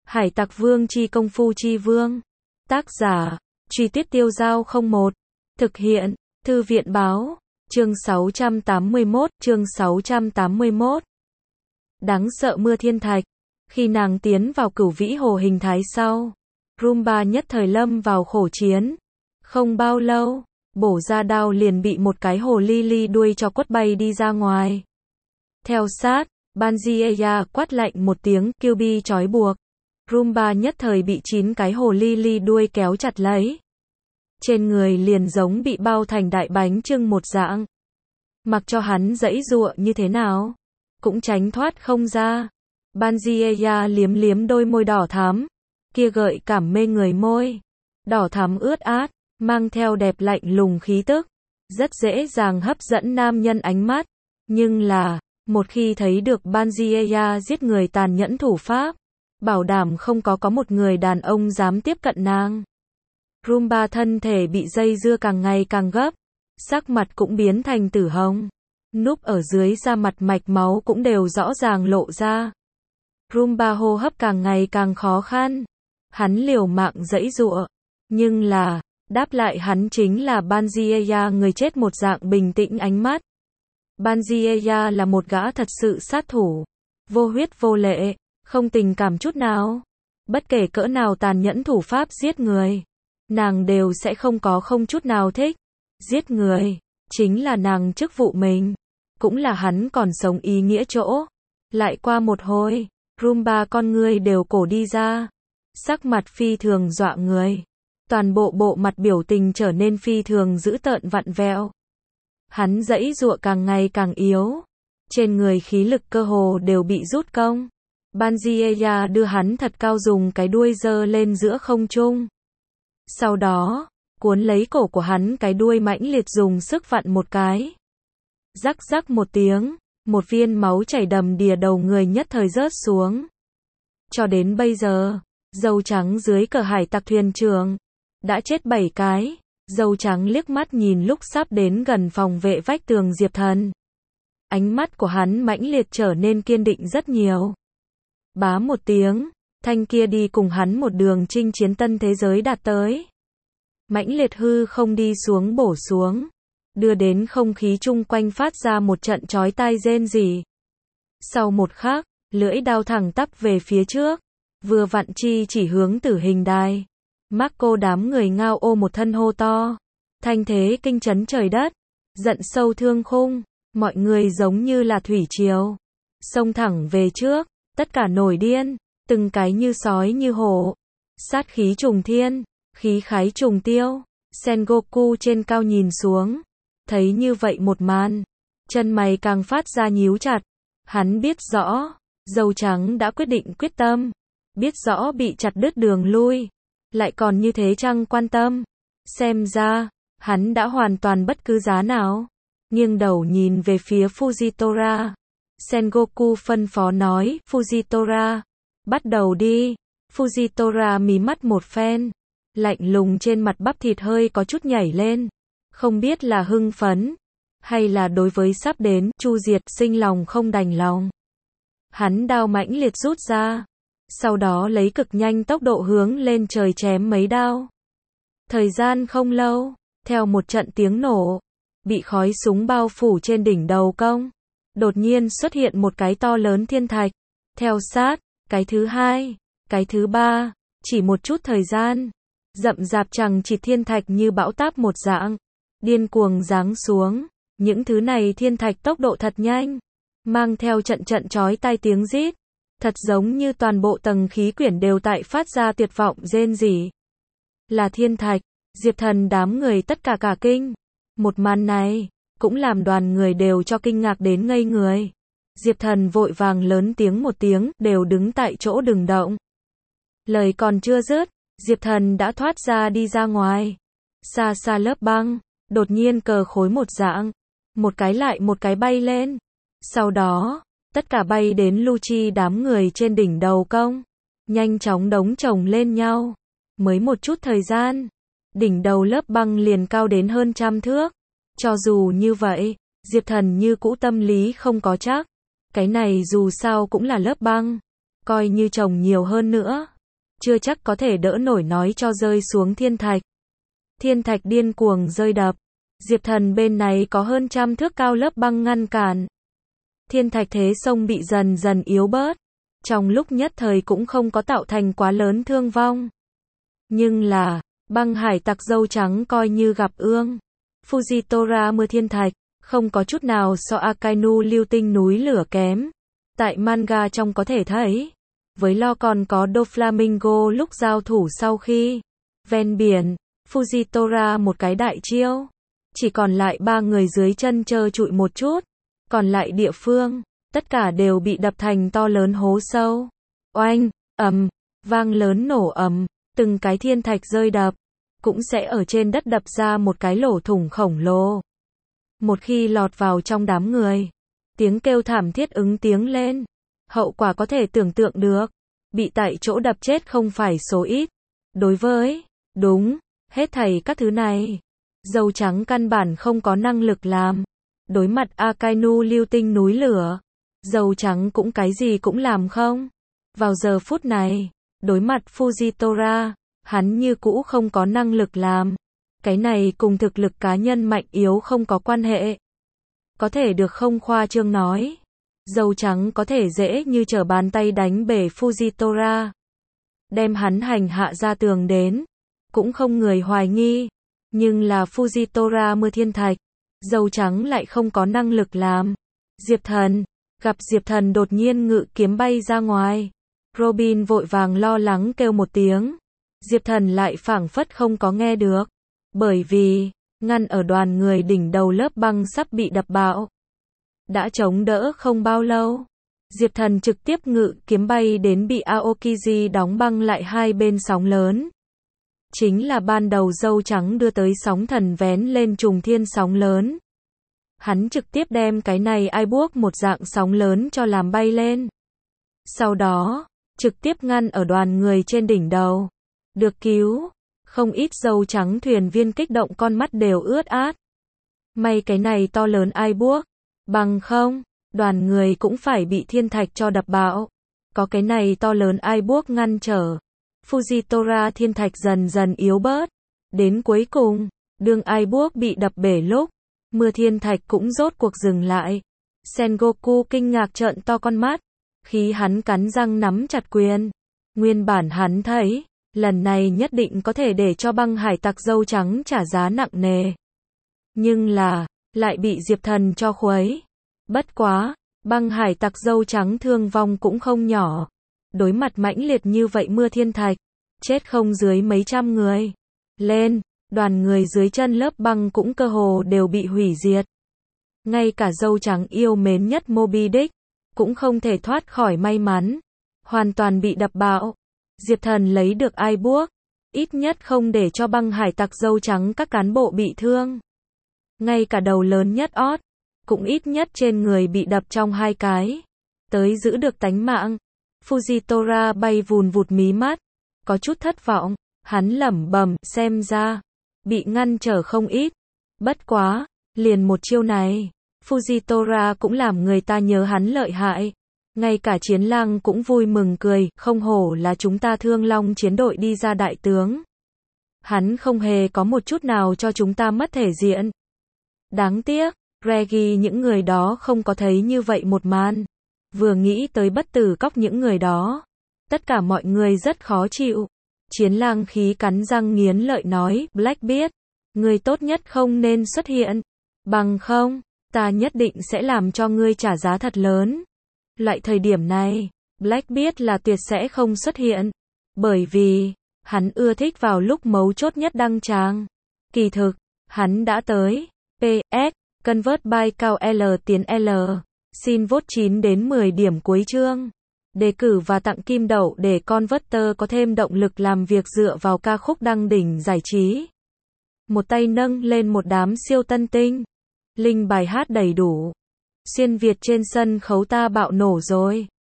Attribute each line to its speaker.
Speaker 1: Hải Tặc Vương chi công phu chi vương. Tác giả, Truy Tuyết Tiêu Giao 01. Thực hiện, Thư viện Báo. Chương 681. Đáng sợ mưa thiên thạch. Khi nàng tiến vào Cửu Vĩ Hồ hình thái sau, Rumba nhất thời lâm vào khổ chiến. Không bao lâu, bổ ra đao liền bị một cái hồ ly ly đuôi cho quất bay đi ra ngoài. Theo sát, Banzieya quát lạnh một tiếng, Kyuubi trói buộc. Rumba nhất thời bị 9 cái hồ ly ly đuôi kéo chặt lấy. Trên người liền giống bị bao thành đại bánh chưng một dạng. Mặc cho hắn giãy giụa như thế nào, cũng tránh thoát không ra. Banzieya liếm liếm đôi môi đỏ thắm, kia gợi cảm mê người môi. Đỏ thắm ướt át, mang theo đẹp lạnh lùng khí tức. Rất dễ dàng hấp dẫn nam nhân ánh mắt. Nhưng là, một khi thấy được Banzieya giết người tàn nhẫn thủ pháp, bảo đảm không có một người đàn ông dám tiếp cận nàng. Rumba thân thể bị dây dưa càng ngày càng gấp, sắc mặt cũng biến thành tử hồng. Núp ở dưới da mặt mạch máu cũng đều rõ ràng lộ ra. Rumba hô hấp càng ngày càng khó khăn. Hắn liều mạng giãy giụa, nhưng là, đáp lại hắn chính là Banzieya người chết một dạng bình tĩnh ánh mắt. Banzieya là một gã thật sự sát thủ, vô huyết vô lệ, không tình cảm chút nào. Bất kể cỡ nào tàn nhẫn thủ pháp giết người, nàng đều sẽ không chút nào thích. Giết người, chính là nàng chức vụ mình, cũng là hắn còn sống ý nghĩa chỗ. Lại qua một hồi, Rumba con người đều cổ đi ra, sắc mặt phi thường dọa người. Toàn bộ mặt biểu tình trở nên phi thường dữ tợn vặn vẹo. Hắn giãy giụa càng ngày càng yếu, trên người khí lực cơ hồ đều bị rút công. Banzieya đưa hắn thật cao dùng cái đuôi giơ lên giữa không trung. Sau đó, cuốn lấy cổ của hắn cái đuôi mãnh liệt dùng sức vặn một cái. Rắc rắc một tiếng, một viên máu chảy đầm đìa đầu người nhất thời rớt xuống. Cho đến bây giờ, dâu trắng dưới cờ hải tặc thuyền trưởng đã chết 7 cái. Dâu trắng liếc mắt nhìn lúc sắp đến gần phòng vệ vách tường Diệp Thần. Ánh mắt của hắn mãnh liệt trở nên kiên định rất nhiều. Bá một tiếng, thanh kia đi cùng hắn một đường chinh chiến tân thế giới đạt tới. Mãnh liệt hư không đi xuống bổ xuống, đưa đến không khí chung quanh phát ra một trận chói tai rên rỉ. Sau một khắc, lưỡi đao thẳng tắp về phía trước, vừa vặn chỉ hướng tử hình đài. Marco đám người ngao ô một thân hô to, thanh thế kinh chấn trời đất, giận sâu thương khung, mọi người giống như là thủy triều, xông thẳng về trước, tất cả nổi điên, từng cái như sói như hổ, sát khí trùng thiên, khí khái trùng tiêu. Sengoku trên cao nhìn xuống, thấy như vậy một màn, chân mày càng phát ra nhíu chặt. Hắn biết rõ, dâu trắng đã quyết định quyết tâm, biết rõ bị chặt đứt đường lui, lại còn như thế chẳng quan tâm. Xem ra, hắn đã hoàn toàn bất cứ giá nào. Nghiêng đầu nhìn về phía Fujitora. Sengoku phân phó nói, Fujitora, bắt đầu đi. Fujitora mí mắt một phen, lạnh lùng trên mặt bắp thịt hơi có chút nhảy lên. Không biết là hưng phấn, hay là đối với sắp đến chu diệt sinh lòng không đành lòng. Hắn đao mãnh liệt rút ra, sau đó lấy cực nhanh tốc độ hướng lên trời chém mấy đao. Thời gian không lâu, theo một trận tiếng nổ, bị khói súng bao phủ trên đỉnh đầu công, đột nhiên xuất hiện một cái to lớn thiên thạch. Theo sát, cái thứ hai, cái thứ ba, chỉ một chút thời gian, rậm rạp chằng chịt thiên thạch như bão táp một dạng, điên cuồng giáng xuống. Những thứ này thiên thạch tốc độ thật nhanh, mang theo trận chói tai tiếng rít, thật giống như toàn bộ tầng khí quyển đều tại phát ra tuyệt vọng rên rỉ. Là thiên thạch, Diệp Thần đám người tất cả cả kinh. Một màn này, cũng làm đoàn người đều cho kinh ngạc đến ngây người. Diệp Thần vội vàng lớn tiếng một tiếng, đều đứng tại chỗ đừng động. Lời còn chưa dứt, Diệp Thần đã thoát ra đi ra ngoài. Xa xa lớp băng, đột nhiên cờ khối một dạng, một cái lại một cái bay lên. Sau đó, tất cả bay đến Lucci đám người trên đỉnh đầu công, nhanh chóng đống chồng lên nhau. Mới một chút thời gian, đỉnh đầu lớp băng liền cao đến hơn 100 thước. Cho dù như vậy, Diệp Thần như cũ tâm lý không có chắc. Cái này dù sao cũng là lớp băng, coi như chồng nhiều hơn nữa, chưa chắc có thể đỡ nổi nói cho rơi xuống thiên thạch. Thiên thạch điên cuồng rơi đập. Diệp Thần bên này có hơn 100 thước cao lớp băng ngăn cản. Thiên thạch thế sông bị dần dần yếu bớt. Trong lúc nhất thời cũng không có tạo thành quá lớn thương vong. Nhưng là, băng hải tặc dâu trắng coi như gặp ương. Fujitora mưa thiên thạch, không có chút nào so Akainu lưu tinh núi lửa kém. Tại manga trong có thể thấy, với lo còn có Doflamingo lúc giao thủ sau khi ven biển, Fujitora một cái đại chiêu. Chỉ còn lại 3 người dưới chân trơ trụi một chút, còn lại địa phương, tất cả đều bị đập thành to lớn hố sâu. Oanh, ầm, vang lớn nổ ầm, từng cái thiên thạch rơi đập, cũng sẽ ở trên đất đập ra một cái lỗ thủng khổng lồ. Một khi lọt vào trong đám người, tiếng kêu thảm thiết ứng tiếng lên, hậu quả có thể tưởng tượng được, bị tại chỗ đập chết không phải số ít. Đối với, đúng, hết thảy các thứ này, dâu trắng căn bản không có năng lực làm. Đối mặt Akainu lưu tinh núi lửa, dâu trắng cũng cái gì cũng làm không. Vào giờ phút này, đối mặt Fujitora, hắn như cũ không có năng lực làm. Cái này cùng thực lực cá nhân mạnh yếu không có quan hệ. Có thể được không khoa trương nói, dâu trắng có thể dễ như trở bàn tay đánh bể Fujitora. Đem hắn hành hạ ra tường đến, cũng không người hoài nghi. Nhưng là Fujitora mưa thiên thạch, dâu trắng lại không có năng lực làm. Diệp Thần, gặp Diệp Thần đột nhiên ngự kiếm bay ra ngoài. Robin vội vàng lo lắng kêu một tiếng. Diệp Thần lại phảng phất không có nghe được. Bởi vì, ngăn ở đoàn người đỉnh đầu lớp băng sắp bị đập bạo. Đã chống đỡ không bao lâu. Diệp Thần trực tiếp ngự kiếm bay đến bị Aokiji đóng băng lại hai bên sóng lớn. Chính là ban đầu dâu trắng đưa tới sóng thần vén lên trùng thiên sóng lớn. Hắn trực tiếp đem cái này ai buốc một dạng sóng lớn cho làm bay lên. Sau đó, trực tiếp ngăn ở đoàn người trên đỉnh đầu. Được cứu, không ít dâu trắng thuyền viên kích động con mắt đều ướt át. May cái này to lớn ai buốc, bằng không, đoàn người cũng phải bị thiên thạch cho đập bạo. Có cái này to lớn ai buốc ngăn trở. Fujitora thiên thạch dần dần yếu bớt. Đến cuối cùng, đương ai buốc bị đập bể lúc, mưa thiên thạch cũng rốt cuộc dừng lại. Sengoku kinh ngạc trợn to con mắt, khi hắn cắn răng nắm chặt quyền. Nguyên bản hắn thấy, lần này nhất định có thể để cho băng hải tặc dâu trắng trả giá nặng nề. Nhưng là, lại bị Diệp Thần cho khuấy. Bất quá, băng hải tặc dâu trắng thương vong cũng không nhỏ. Đối mặt mãnh liệt như vậy mưa thiên thạch, chết không dưới mấy trăm người. Lên, đoàn người dưới chân lớp băng cũng cơ hồ đều bị hủy diệt. Ngay cả dâu trắng yêu mến nhất Moby Dick, cũng không thể thoát khỏi may mắn. Hoàn toàn bị đập bạo. Diệp Thần lấy được ai buốc, ít nhất không để cho băng hải tặc dâu trắng các cán bộ bị thương. Ngay cả đầu lớn nhất ót, cũng ít nhất trên người bị đập trong hai cái. Tới giữ được tánh mạng. Fujitora bay vùn vụt mí mắt, có chút thất vọng, hắn lẩm bẩm, xem ra, bị ngăn trở không ít. Bất quá, liền một chiêu này, Fujitora cũng làm người ta nhớ hắn lợi hại. Ngay cả Chiến Lang cũng vui mừng cười, không hổ là chúng ta Thương Long chiến đội đi ra đại tướng. Hắn không hề có một chút nào cho chúng ta mất thể diện. Đáng tiếc, Reggie những người đó không có thấy như vậy một màn. Vừa nghĩ tới bất tử cóc những người đó, tất cả mọi người rất khó chịu. Chiến Lang khí cắn răng nghiến lợi nói, Blackbeard, người tốt nhất không nên xuất hiện. Bằng không, ta nhất định sẽ làm cho ngươi trả giá thật lớn. Loại thời điểm này, Blackbeard là tuyệt sẽ không xuất hiện. Bởi vì, hắn ưa thích vào lúc mấu chốt nhất đăng tràng. Kỳ thực, hắn đã tới. PS, convert by cao L tiến L. Xin vote 9 đến 10 điểm cuối chương. Đề cử và tặng kim đậu để Converter có thêm động lực làm việc dựa vào ca khúc đăng đỉnh giải trí. Một tay nâng lên một đám siêu tân tinh. Link bài hát đầy đủ. Xuyên Việt trên sân khấu ta bạo nổ rồi.